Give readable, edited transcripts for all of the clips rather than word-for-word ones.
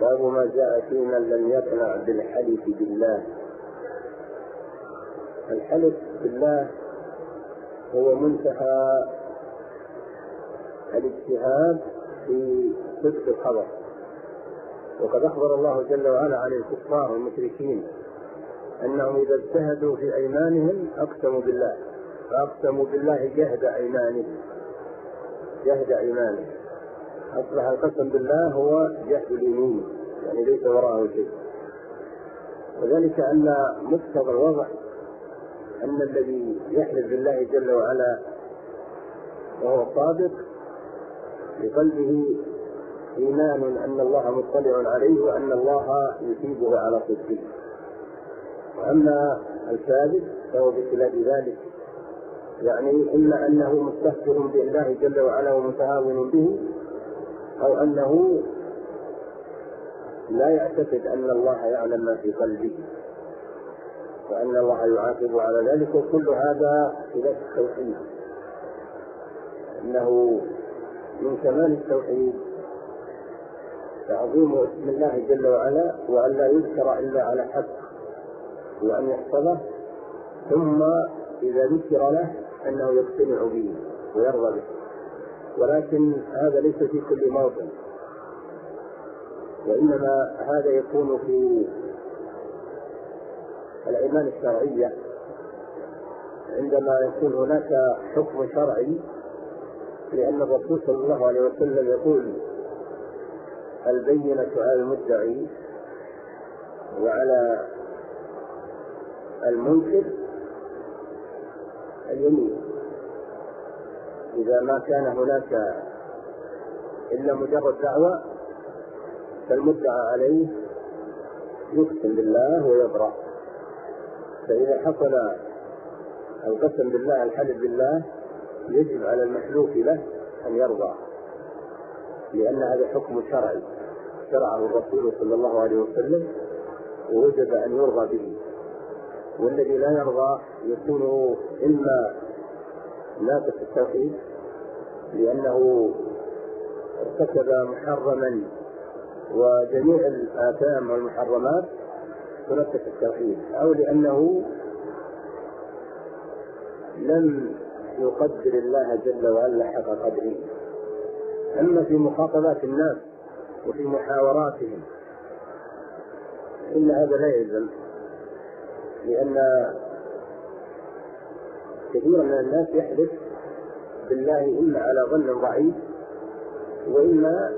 باب ما جاء في من لم يقنع بالحلف بالله. الحلف بالله هو منتهى الاجتهاد في صدق الخبر، وقد أخبر الله جل وعلا عن الكفار والمشركين أنهم إذا اجتهدوا في أيمانهم أقسموا بالله، فأقسموا بالله جهد أيمانهم. أصبح القسم بالله هو جهد اليمين، يعني ليس وراءه شيء. وذلك أن مقتضى الوضع أن الذي يحلف بالله جل وعلا وهو صادق بقلبه إيمان أن الله مطلع عليه وأن الله يثيبه على صدقه. وأما الكاذب فهو بخلاف ذلك، يعني إما أنه مستهتر بالله جل وعلا ومتهاون به، أو أنه لا يعتقد أن الله يعلم ما في قلبه وأن الله يعاقب على ذلك. وكل هذا خلاف التوحيد، إنه من كمال التوحيد تعظيم اسم الله جل وعلا، وأن لا يذكر إلا على حق، وأن يحفظه، ثم إذا ذكر له أنه يقتنع به ويرضى به. ولكن هذا ليس في كل موطن، وإنما هذا يكون في الأيمان الشرعية، عندما يكون هناك حكم شرعي، لأن الرسول صلى الله عليه وسلم يقول: البينة على المدعي وعلى المنكر اليمين. إذا ما كان هناك إلا مجرد دعوة فالمدعى عليه يقسم بالله ويبرأ. فإذا حصل القسم بالله، الحلف بالله، يجب على المحلوف له أن يرضى، لأن هذا حكم شرعي شرعه الرسول صلى الله عليه وسلم، ووجب أن يرضى به. والذي لا يرضى يكون إما ناقص التوحيد، لأنه ارتكب محرما، وجميع الآثام والمحرمات تنقص التوحيد، أو لأنه لم يقدر الله جل وعلا حق قدره. أما في مخاطبات الناس وفي محاوراتهم إن هذا لا يلزم، لأن كثيرا من الناس يحلف بالله إما على ظن ضعيف وإما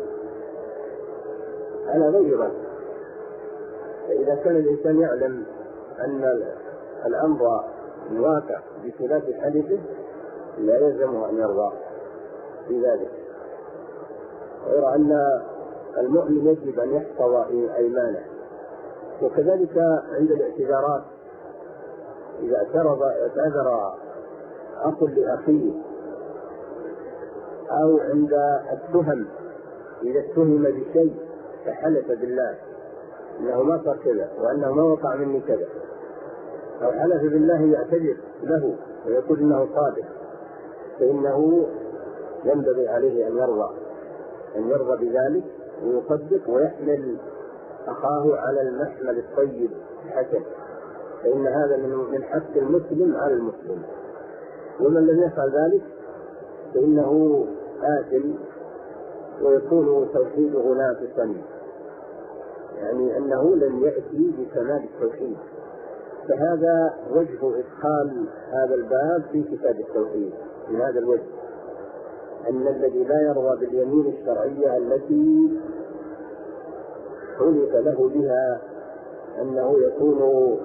على غير ظن. فإذا كان الإنسان يعلم أن الأمر الواقع بخلاف حديثه لا يلزمه أن يرضى بذلك، غير أن المؤمن يجب أن يحفظ أيمانه. وكذلك عند الاعتذارات، إذا اعتذر أخ لأخيه، أو عند التهم، إذا اتهم بشيء فحلف بالله أنه ما صار كذا وأنه ما وقع مني كذا، أو حلف بالله يعتذر له ويقول إنه صادق، فإنه ينبغي عليه أن يرضى بذلك ويصدق ويحمل أخاه على المحمل الطيب الحسن، فإن هذا من حق المسلم على المسلم. ومن لم يفعل ذلك فإنه آثم، ويكون توحيده ناقصا، يعني أنه لم يأتي بكمال التوحيد. فهذا وجه إدخال هذا الباب في كتاب التوحيد، من هذا الوجه أن الذي لا يرضى باليمين الشرعية التي خلق له بها أنه يكون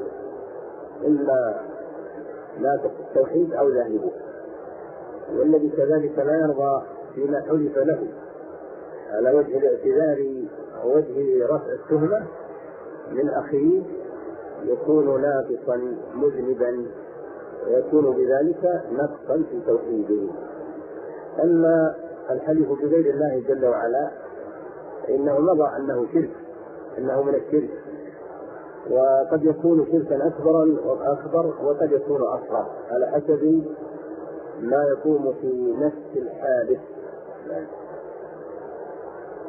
إما ناقص التوحيد أو ذاهبه، والذي كذلك لا يرضى فيما حلف له على وجه الاعتذار أو وجه رفع التهمة من أخيه يكون ناقصا مذنبا، ويكون بذلك نقصا في توحيده. أما الحلف بغير الله جل وعلا فإنه مضى أنه شرك، أنه من الشرك، وقد يكون شركا أكبر وقد يكون أصغر على حسب ما يقوم في نفس الحادث.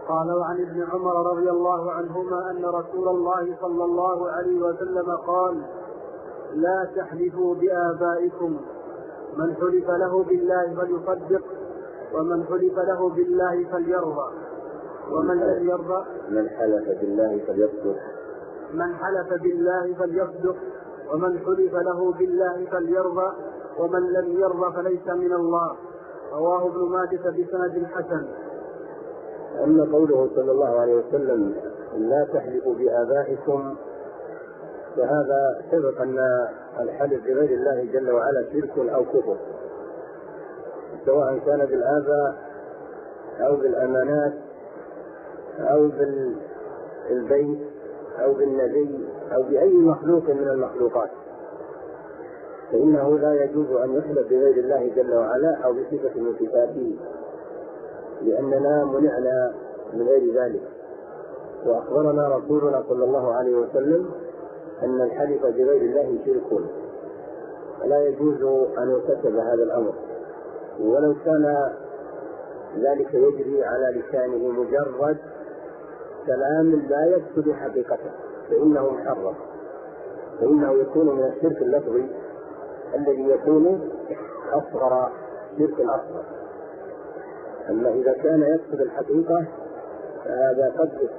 قال: وعن ابن عمر رضي الله عنهما أن رسول الله صلى الله عليه وسلم قال: لا تحلفوا بآبائكم، من حلف له بالله فليصدق، ومن حلف له بالله فليرضى، ومن لم يرضى من حلف بالله فليصدق، من حلف بالله فليصدق، ومن حلف له بالله فليرضى، ومن لم يرضى فليس من الله. رواه ابن ماجه بسند حسن. أما قوله صلى الله عليه وسلم: لا تحلفوا بآبائكم، فهذا سبق أن الحلف بغير الله جل وعلا شرك أو كفر، سواء كان بالآباء أو بالأمانات أو بالبيت أو بالنبي أو بأي مخلوق من المخلوقات، فإنه لا يجوز أن يحلف بغير الله جل وعلا أو بصفة من صفاته، لأننا منعنا من غير ذلك. وأخبرنا رسولنا صلى الله عليه وسلم أن الحلف بغير الله شرك، فلا يجوز أن يرتكب هذا الأمر، ولو كان ذلك يجري على لسانه مجرد كلام لا يفسد حقيقته فإنه محرم، فإنه يكون من الشرك اللفظي الذي يكون أصغر شرك الأصغر. أما إذا كان يفسد الحقيقة فهذا قد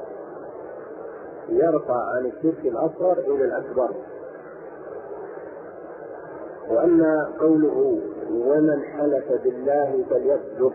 يرفع عن الشرك الأصغر إلى الأكبر. وأما قوله: ومن حلف بالله فليصدق،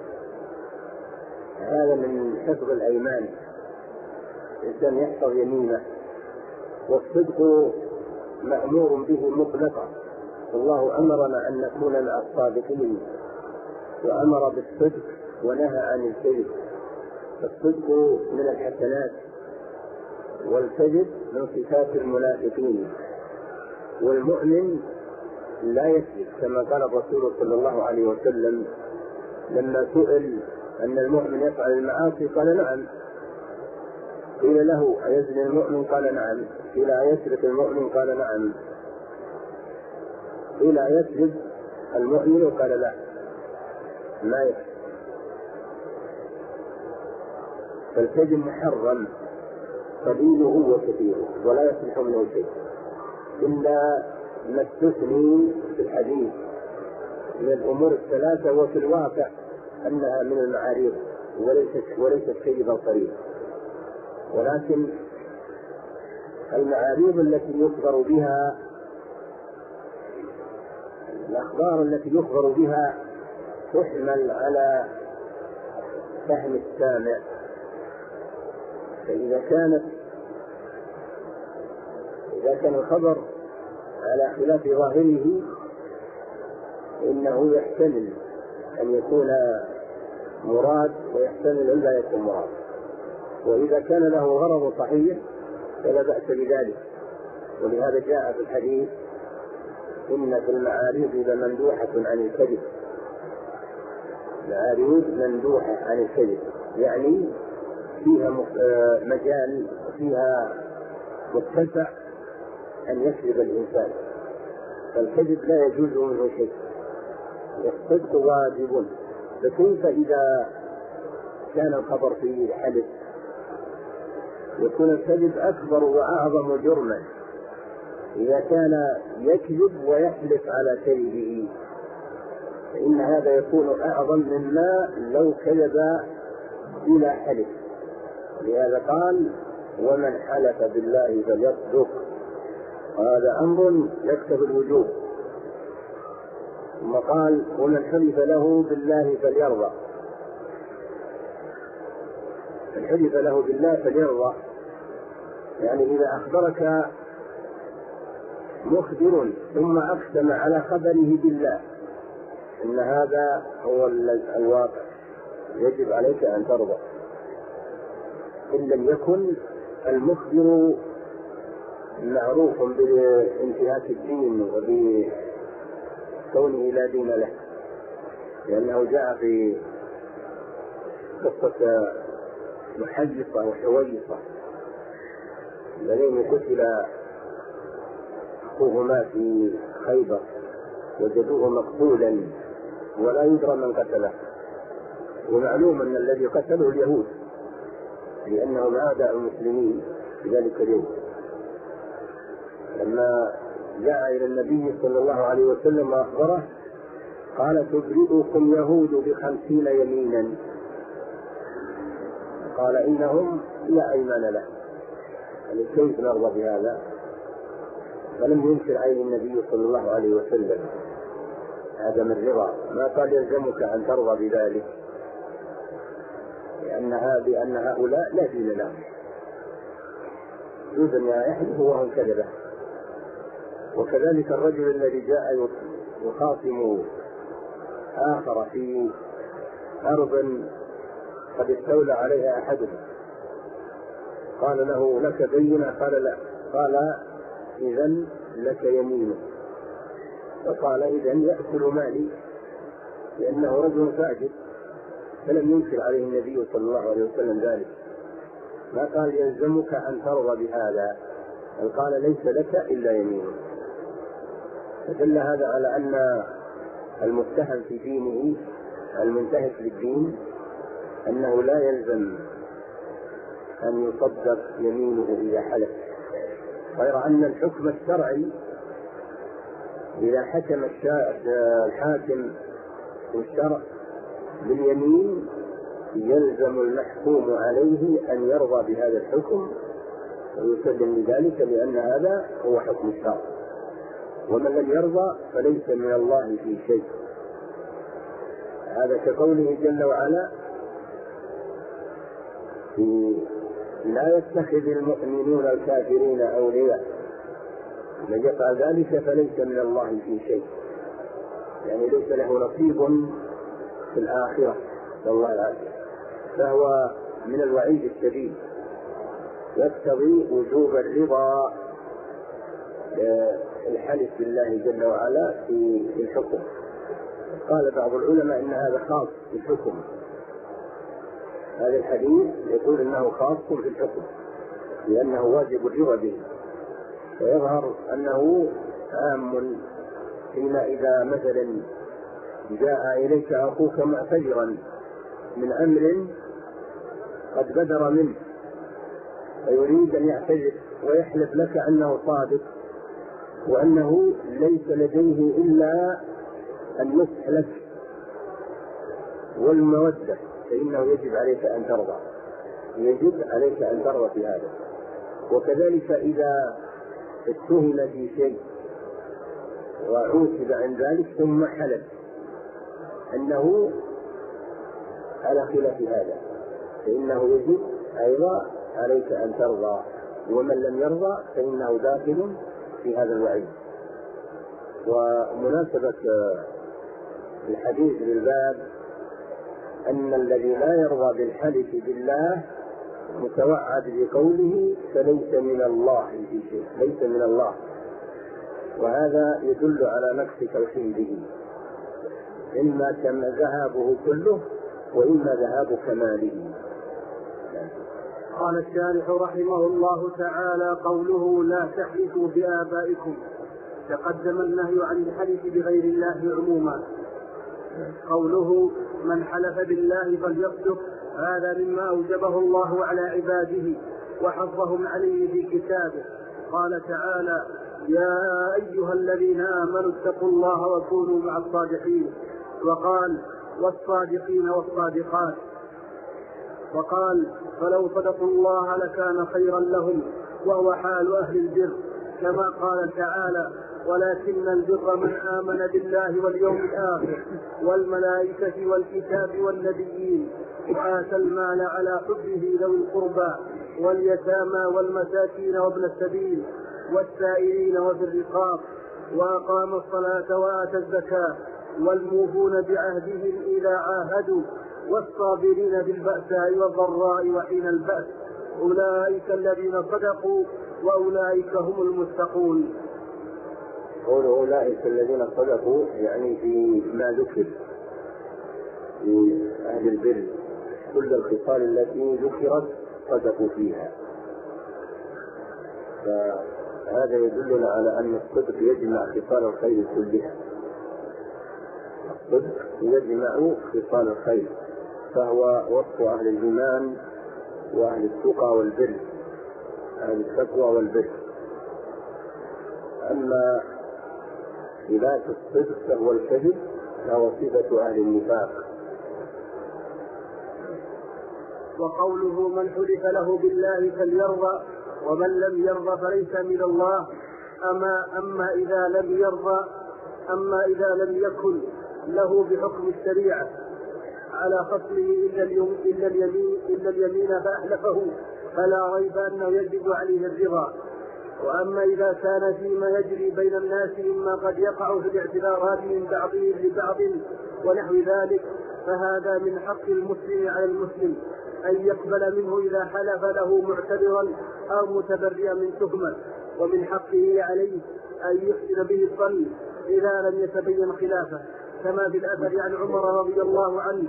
هذا من حفظ الأيمان، الإنسان يحفظ يمينه، والصدق مأمور به مطلقا، الله أمرنا أن نكون مع الصادقين، وأمر بالصدق ونهى عن الكذب. الصدق من الحسنات، والكذب من صفات المنافقين. والمؤمن لا يكذب، كما قال الرسول صلى الله عليه وسلم لما سئل أن المؤمن يفعل المعاصي قال: نعم. قيل له: أيزني المؤمن؟ قال: نعم. قيل: أيسرق المؤمن؟ قال: نعم. قيل: أيكذب المؤمن؟ قال: لا، ما يكذب. فالكذب محرم قليله وكثيره، ولا يصلح منه شيء إلا ما استثني في الحديث من الأمور الثلاثة، وفي الواقع أنها من المعاريض وليست كذبا صريحا. ولكن المعاريض التي يخبر بها، الأخبار التي يخبر بها تحمل على فهم السامع، فإذا كان الخبر على خلاف ظاهره إنه يحتمل أن يكون مراد ويحتمل أن لا يكون مراد. وإذا كان له غرض صحيح فلا بأس بذلك. ولهذا جاء في الحديث: إن في المعاريض لمندوحة عن الكذب. معاريض مندوحة عن الكذب، يعني فيها مجال، فيها متسع أن يكذب الإنسان، فالكذب لا يجوز منه شيء، والصدق واجب. فكيف إذا كان الخبر فيه حلف؟ يكون الكذب أكبر وأعظم جرما إذا كان يكذب ويحلف على كذبه، فإن هذا يكون أعظم مما لو كذب بلا حلف. لهذا قال: ومن حلف بالله فليصدق. هذا أمر يكتب الوجوب. ثم قال: ومن حلف له بالله فليرضى. من حلف له بالله فليرضى يعني إذا أخبرك مخبر ثم أقسم على خبره بالله إن هذا هو الواقع، يجب عليك أن ترضى. إن لم يكن المخبر معروف بانتهاك الدين وبكونه لا دين له، لأنه جاء في قصة محجصة وحويصة الذين قتل أخوهما في خيبر، وجدوه مقتولا ولا يدرى من قتله، ومعلوم أن الذي قتله اليهود لأنهم أعداء المسلمين في ذلك اليوم. لما جاء إلى النبي صلى الله عليه وسلم وأخبره قال تبرئكم يهود ب50 يمينا، قال إنهم لا أيمان له، يعني كيف نرضى بهذا؟ فلم ينكر عليه النبي صلى الله عليه وسلم هذا من الرضا، ما قال يلزمك أن ترضى بذلك بأن هؤلاء لا دين لهم، يجوز أن يحلف وهم كذبة. وكذلك الرجل الذي جاء يخاصم آخر في أرض قد استولى عليها أحدهم، قال له لك بينة؟ قال لا، قال إذن لك يمين، فقال إذن يأكل مالي، لأنه رجل فاجر. فلم ينكر عليه النبي صلى الله عليه وسلم ذلك، ما قال يلزمك أن ترضى بهذا، بل قال ليس لك إلا يمين. فدل هذا على أن المتهم في دينه المنتهك للدين أنه لا يلزم أن يصدق يمينه إذا حلف، غير أن الحكم الشرعي إذا حكم الحاكم في الشرع باليمين يلزم المحكوم عليه أن يرضى بهذا الحكم ويسلم لذلك، لأن هذا هو حكم الشرع، ومن لم يرضى فليس من الله في شيء. هذا كقوله جل وعلا لا يتخذ المؤمنون الكافرين أولياء، من يفعل ذلك فليس من الله في شيء، يعني ليس له نصيب في الآخرة والله العافية. فهو من الوعيد الشديد، يقتضي وجوب الرضا الحلف بالله جل وعلا في الحكم. قال بعض العلماء إن هذا خاص بالحكم، هذا الحديث يقول إنه خاص في الحكم لأنه واجب الرضا به، ويظهر أنه عام فيما إذا مثلا جاء إليك أخوك معتذرا من أمر قد بدر منه فيريد أن يعتذر ويحلف لك أنه صادق وأنه ليس لديه إلا النصح لك والمودة، فإنه يجب عليك أن ترضى، يجب عليك أن ترضى في هذا. وكذلك إذا اتهم في شيء وعوتب عن ذلك ثم حلف أنه على خلاف هذا، فإنه يجب أيضا عليك أن ترضى، ومن لم يرضى فإنه داخل في هذا الوعيد. ومناسبة الحديث للباب أن الذي لا يرضى بالحلف بالله متوعد بقوله فليس من الله في شيء، ليس من الله، وهذا يدل على نقص توحيده، إما كما ذهابه كله وإما ذهاب كماله. قال الشارح رحمه الله تعالى: قوله لا تحلفوا بآبائكم، تقدم النهي عن الحلف بغير الله عموما. قوله من حلف بالله فليصدق، هذا مما أوجبه الله على عباده وحظهم عليه في كتابه. قال تعالى: يا أيها الذين آمنوا اتقوا الله وكونوا مع الصادقين، وقال: والصادقين والصادقات، وقال: فلو صدقوا الله لكان خيرا لهم، وهو حال أهل البر، كما قال تعالى: ولكن البر من آمن بالله واليوم الآخر والملائكة والكتاب والنبيين وآتى المال على حبه ذوي القربى واليتامى والمساكين وابن السبيل والسائلين وفي الرقاب وأقام الصلاة وآتى الزكاة والموفون بعهدهم إذا عاهدوا والصابرين بالبأساء والضراء وحين البأس، أولئك الذين صدقوا وأولئك هم المتقون. قول أولئك الذين صدقوا يعني في ما ذكر في أهل البر كل الخصال التي ذكرت صدقوا فيها، فهذا يدلنا على أن الصدق يجمع خصال الخير كلها، الصدق يجمع خصال الخير، فهو وصف أهل الإيمان وأهل التقى والبر، أهل التقوى والبر. أما خلاف الصدق فهو الكذب، فهو صفة أهل النفاق. وقوله من حلف له بالله فليرضى ومن لم يرضى فليس من الله. أما إذا لم يكن له بحكم الشريعة على خصمه إلا اليمين فأحلفه فلا ريب أنه يجب عليه الرضا. وأما إذا كان فيما يجري بين الناس مما قد يقع في الاعتذارات من بعضهم لبعض ونحو ذلك فهذا من حق المسلم على المسلم أن يقبل منه إذا حلف له معتذرا أو متبرئا من تهمة، ومن حقه عليه أن يحسن به الظن إذا لم يتبين خلافه، كما في الأثر عن عمر رضي الله عنه: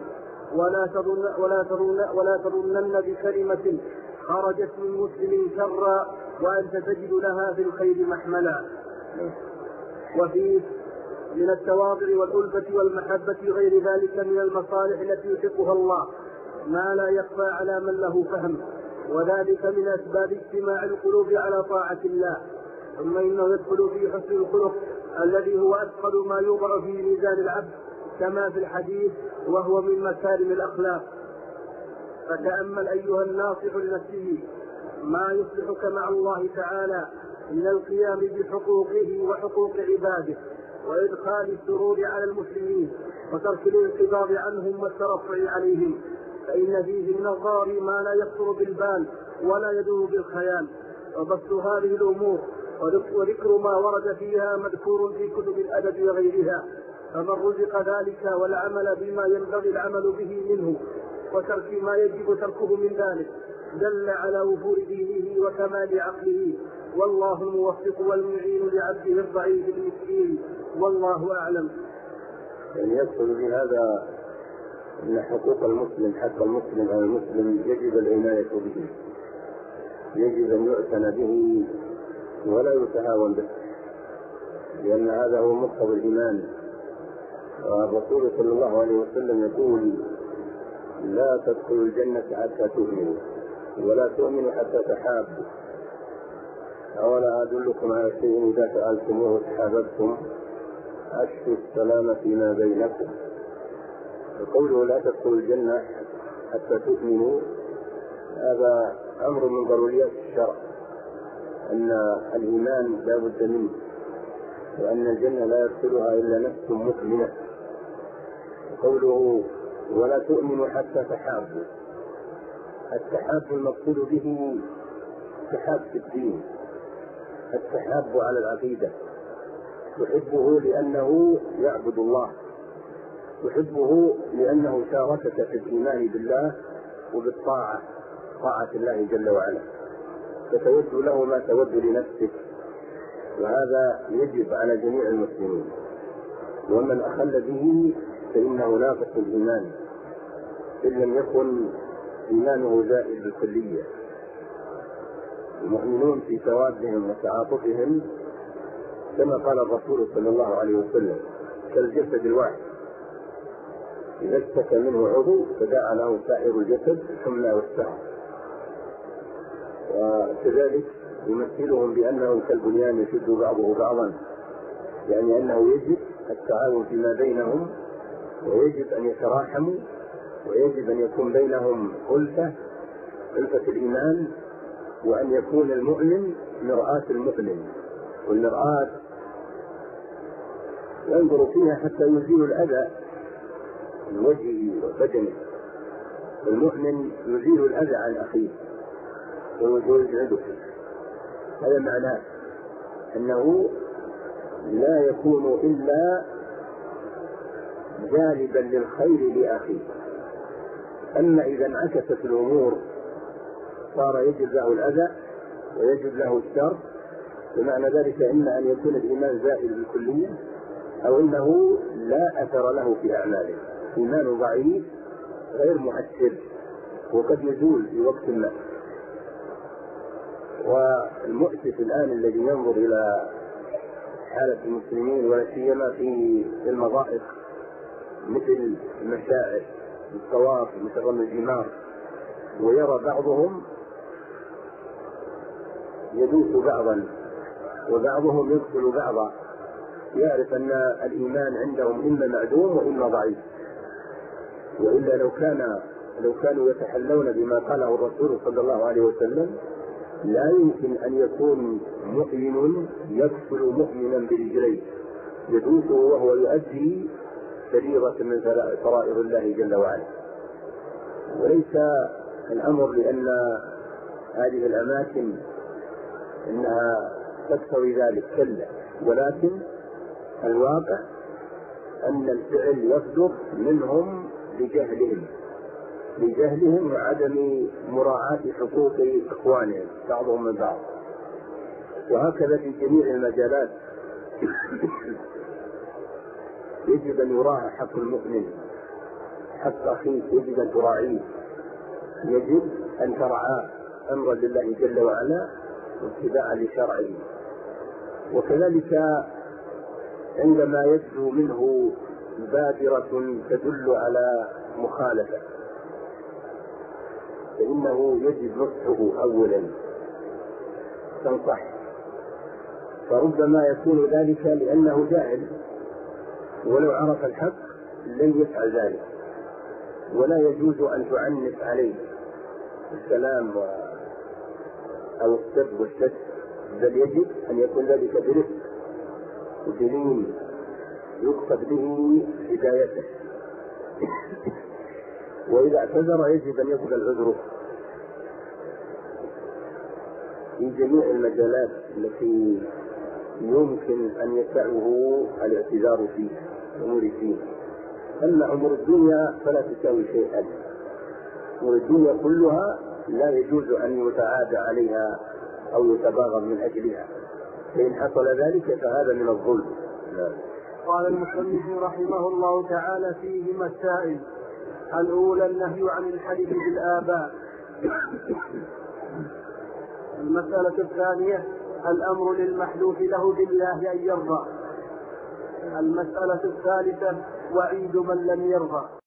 ولا تظنن بكلمة خرجت من مسلم شرا وأنت تجد لها في الخير محملا. وفيه من التواضع والألفة والمحبة غير ذلك من المصالح التي يحبها الله ما لا يخفى على من له فهم، وذلك من أسباب اجتماع القلوب على طاعة الله. ثم إنه يدخل في حسن الخلق الذي هو أثقل ما يوضع في ميزان العبد كما في الحديث وهو من مكارم الأخلاق. فتأمل أيها الناصح لنفسه ما يصلحك مع الله تعالى من القيام بحقوقه وحقوق عباده وإدخال السرور على المسلمين وترك الانقباض عنهم والترفع عليهم، فإن فيه من الضار ما لا يخطر بالبال ولا يدور بالخيال. وبسط هذه الأمور وذكر ما ورد فيها مذكور في كتب الأدب وغيرها، فمن رزق ذلك والعمل بما ينبغي العمل به منه وترك ما يجب تركه من ذلك دل على وفور دينه وكمال عقله، والله الموفق والمعين لعبده الضعيف المسكين، والله أعلم. يعني يقصد بهذا أن حقوق المسلم، حق المسلم على المسلم يجب العناية به، يجب أن يعتنى به ولا يتهاون به، لأن هذا هو مقتضى الإيمان. والرسول صلى الله عليه وسلم يقول: لا تدخلوا الجنة حتى تؤمنوا ولا تؤمنوا حتى تحابوا. أولا أدلكم على شيء إذا سألتموه تحاببتم؟ أشفوا السلام فيما بينكم. وقوله لا تدخلوا الجنة حتى تؤمنوا هذا أمر من ضروريات الشرع، أن الإيمان لا بد منه، وأن الجنة لا يدخلها إلا نفس مؤمنة. قوله ولا تؤمنوا حتى تحابوا، التحاب المقصود به التحاب في الدين، التحاب على العقيدة، تحبه لأنه يعبد الله، تحبه لأنه شاركك في الإيمان بالله وبالطاعة، طاعة الله جل وعلا، فتود له ما تود لنفسك، وهذا يجب على جميع المسلمين. ومن أخل به فإنه ناقص الإيمان إن لم يكن إيمانه زائد بالكلية. المؤمنون في توادهم وتعاطفهم كما قال الرسول صلى الله عليه وسلم كالجسد الواحد، إذا اشتكى منه عضو تداعى له سائر الجسد الحمى والسهر. وكذلك يمثلهم بأنه كالبنيان يشد بعضه بعضا، يعني أنه يجب التعاون فيما بينهم، ويجب أن يتراحموا، ويجب أن يكون بينهم ألفة الإيمان، وأن يكون المؤمن مرآة المؤمن، والمرآة ينظر فيها حتى يزيل الأذى من وجهه وبدنه، والمؤمن يزيل الأذى عن أخيه ويجعله. هذا معناه أنه لا يكون إلا جالبا للخير لأخيه. أما إذا انعكست الأمور صار يجب له الأذى ويجب له الشر، بمعنى ذلك إما أن يكون الإيمان زائد بالكلية أو إنه لا أثر له في أعماله، إيمان ضعيف غير مؤثر وقد يزول في وقت ما. والمؤسف الآن الذي ينظر إلى حالة المسلمين ولا سيما في المضائق مثل المشاعر، الطواف، مثل رمي الجمار، ويرى بعضهم يدوس بعضا وبعضهم يقتل بعضا، يعرف أن الإيمان عندهم إما معدوم وإما ضعيف. وإلا لو كانوا يتحلون بما قاله الرسول صلى الله عليه وسلم لا يمكن أن يكون مؤمن يقتل مؤمنا برجليه يدوسه وهو يؤدي فريضة من فرائض الله جل وعلا. وليس الأمر لأن هذه الأماكن إنها تقتضي ذلك كلا، ولكن الواقع أن الفعل يصدر منهم لجهلهم وعدم مراعاة حقوق إخوانهم بعضهم من بعض. وهكذا في جميع المجالات يجب أن يراعى حق المؤمن، حق أخيك يجب أن تراعيه، يجب أن ترعاه أمرا لله جل وعلا واتباعا لشرعه. وكذلك عندما يبدو منه بادرة تدل على مخالفة فإنه يجب نصحه أولا، تنصح، فربما يكون ذلك لأنه جاهل، ولو عرف الحق لن يفعل ذلك. ولا يجوز أن تعنف عليه الكلام أو السب والشتم، بل يجب أن يكون ذلك برفق ودليل يقصد به هدايته. وإذا اعتذر يجب أن يقبل عذره في جميع المجالات التي يمكن أن يسعه الاعتذار فيه أمور الدين. أما أمور الدنيا فلا تساوي شيئا، أمور الدنيا كلها لا يجوز أن يتعادى عليها أو يتباغض من أجلها، فإن حصل ذلك فهذا من الظلم. قال المصنف رحمه الله تعالى فيه مسائل: الأولى النهي عن الحلف بالآباء. المسألة الثانية الأمر للمحلوف له بالله أن يرضى. المسألة الثالثة وعيد من لم يرضى.